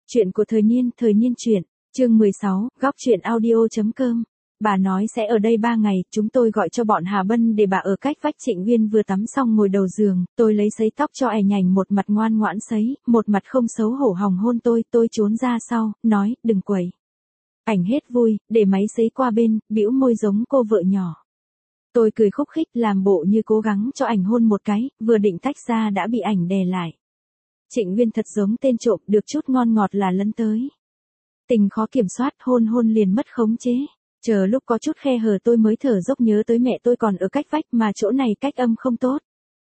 Chuyện của thời niên truyện, chương 16, góc truyện audio.com. Bà nói sẽ ở đây 3 ngày, chúng tôi gọi cho bọn Hà Bân để bà ở cách vách. Trịnh Uyên vừa tắm xong ngồi đầu giường, tôi lấy sấy tóc cho ẻ nhành, một mặt ngoan ngoãn sấy, một mặt không xấu hổ hòng hôn tôi trốn ra sau, nói, đừng quẩy. Ảnh hết vui, để máy sấy qua bên, bĩu môi giống cô vợ nhỏ. Tôi cười khúc khích làm bộ như cố gắng cho ảnh hôn một cái, vừa định tách ra đã bị ảnh đè lại. Trịnh Uyên thật giống tên trộm, được chút ngon ngọt là lấn tới. Tình khó kiểm soát, hôn liền mất khống chế. Chờ lúc có chút khe hở tôi mới thở dốc nhớ tới mẹ tôi còn ở cách vách mà chỗ này cách âm không tốt.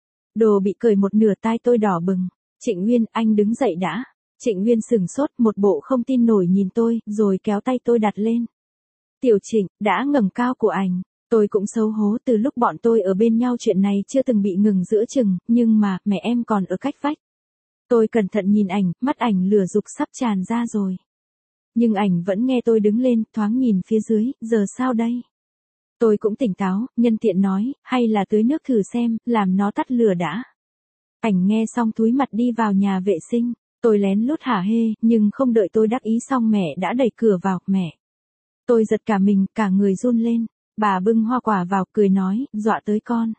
Đồ bị cởi một nửa, tai tôi đỏ bừng. Trịnh Uyên, anh đứng dậy đã. Trịnh Uyên sửng sốt, một bộ không tin nổi nhìn tôi, rồi kéo tay tôi đặt lên. Tiểu Trịnh, đã ngẩng cao của ảnh. Tôi cũng xấu hố, từ lúc bọn tôi ở bên nhau chuyện này chưa từng bị ngừng giữa chừng, nhưng mà, mẹ em còn ở cách vách. Tôi cẩn thận nhìn ảnh, mắt ảnh lửa dục sắp tràn ra rồi. Nhưng ảnh vẫn nghe tôi đứng lên, thoáng nhìn phía dưới, giờ sao đây? Tôi cũng tỉnh táo, nhân tiện nói, hay là tưới nước thử xem, làm nó tắt lửa đã. Ảnh nghe xong túi mặt đi vào nhà vệ sinh, tôi lén lút hả hê, nhưng không đợi tôi đắc ý xong mẹ đã đẩy cửa vào, mẹ. Tôi giật cả mình, cả người run lên, bà bưng hoa quả vào, cười nói, dọa tới con.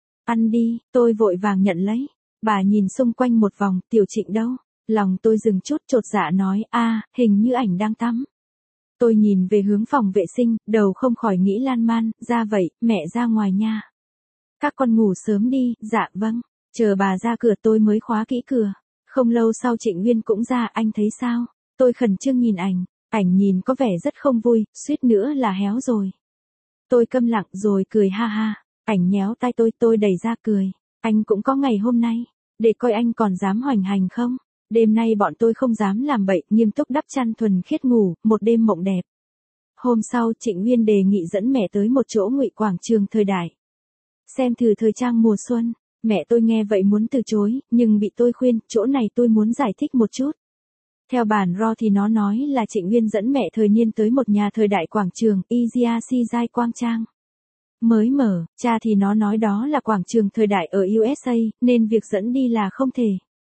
Ăn đi, tôi vội vàng nhận lấy. Bà nhìn xung quanh một vòng, Tiểu Trịnh đâu? Lòng tôi dừng chút, chột dạ nói, hình như ảnh đang tắm. Tôi nhìn về hướng phòng vệ sinh, đầu không khỏi nghĩ lan man, ra vậy, mẹ ra ngoài nha. Các con ngủ sớm đi, dạ vâng. Chờ bà ra cửa tôi mới khóa kỹ cửa. Không lâu sau Trịnh Uyên cũng ra, anh thấy sao? Tôi khẩn trương nhìn ảnh nhìn có vẻ rất không vui, suýt nữa là héo rồi. Tôi câm lặng rồi cười ha ha, ảnh nhéo tay tôi đẩy ra cười. Anh cũng có ngày hôm nay, để coi anh còn dám hoành hành không. Đêm nay bọn tôi không dám làm bậy, nghiêm túc đắp chăn thuần khiết ngủ, một đêm mộng đẹp. Hôm sau Trịnh Uyên đề nghị dẫn mẹ tới một chỗ Ngụy Quảng Trường thời đại. Xem thử thời trang mùa xuân, mẹ tôi nghe vậy muốn từ chối, nhưng bị tôi khuyên, chỗ này tôi muốn giải thích một chút. Theo bản RO thì nó nói là Trịnh Uyên dẫn mẹ thời niên tới một nhà thời đại quảng trường, Iziasi Giai Quang Trang. Mới mở, cha thì nó nói đó là quảng trường thời đại ở USA, nên việc dẫn đi là không thể.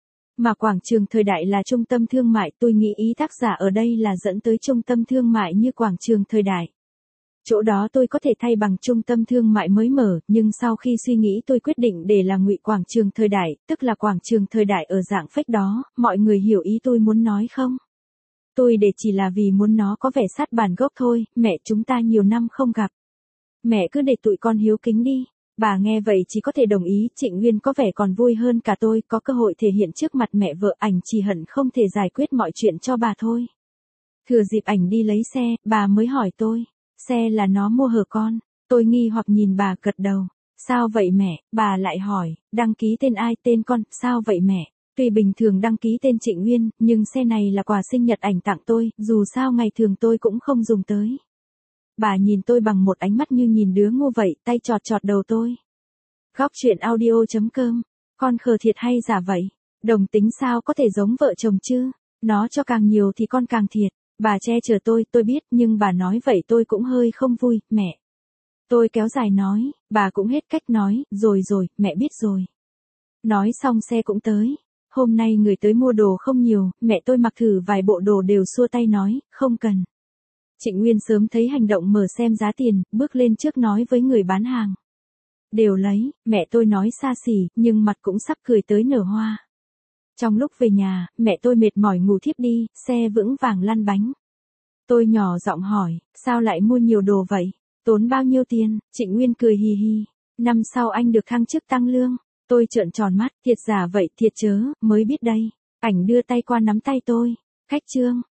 Mà quảng trường thời đại là trung tâm thương mại, tôi nghĩ ý tác giả ở đây là dẫn tới trung tâm thương mại như quảng trường thời đại. Chỗ đó tôi có thể thay bằng trung tâm thương mại mới mở, nhưng sau khi suy nghĩ tôi quyết định để là Ngụy Quảng Trường thời đại, tức là quảng trường thời đại ở dạng fake đó, mọi người hiểu ý tôi muốn nói không? Tôi để chỉ là vì muốn nó có vẻ sát bản gốc thôi, mẹ chúng ta nhiều năm không gặp. Mẹ cứ để tụi con hiếu kính đi. Bà nghe vậy chỉ có thể đồng ý. Trịnh Uyên có vẻ còn vui hơn cả tôi, có cơ hội thể hiện trước mặt mẹ vợ. Ảnh chỉ hận không thể giải quyết mọi chuyện cho bà thôi. Thừa dịp ảnh đi lấy xe, bà mới hỏi tôi, xe là nó mua hở con? Tôi nghi hoặc nhìn bà, gật đầu. Sao vậy mẹ? Bà lại hỏi, đăng ký tên ai? Tên con. Sao vậy mẹ? Tuy bình thường đăng ký tên Trịnh Uyên, nhưng xe này là quà sinh nhật ảnh tặng tôi, dù sao ngày thường tôi cũng không dùng tới. Bà nhìn tôi bằng một ánh mắt như nhìn đứa ngu vậy, tay chọt đầu tôi. Góc truyện audio.com. Con khờ thiệt hay giả vậy? Đồng tính sao có thể giống vợ chồng chứ? Nó cho càng nhiều thì con càng thiệt. Bà che chở tôi biết, nhưng bà nói vậy tôi cũng hơi không vui, mẹ. Tôi kéo dài nói, bà cũng hết cách nói, rồi, mẹ biết rồi. Nói xong xe cũng tới. Hôm nay người tới mua đồ không nhiều, mẹ tôi mặc thử vài bộ đồ đều xua tay nói, không cần. Trịnh Uyên sớm thấy hành động mở xem giá tiền, bước lên trước nói với người bán hàng. Đều lấy, mẹ tôi nói xa xỉ, nhưng mặt cũng sắp cười tới nở hoa. Trong lúc về nhà, mẹ tôi mệt mỏi ngủ thiếp đi, xe vững vàng lăn bánh. Tôi nhỏ giọng hỏi, sao lại mua nhiều đồ vậy? Tốn bao nhiêu tiền? Trịnh Uyên cười hì hì. Năm sau anh được thăng chức tăng lương. Tôi trợn tròn mắt, thiệt giả vậy, thiệt chớ, mới biết đây. Ảnh đưa tay qua nắm tay tôi. Khách trương,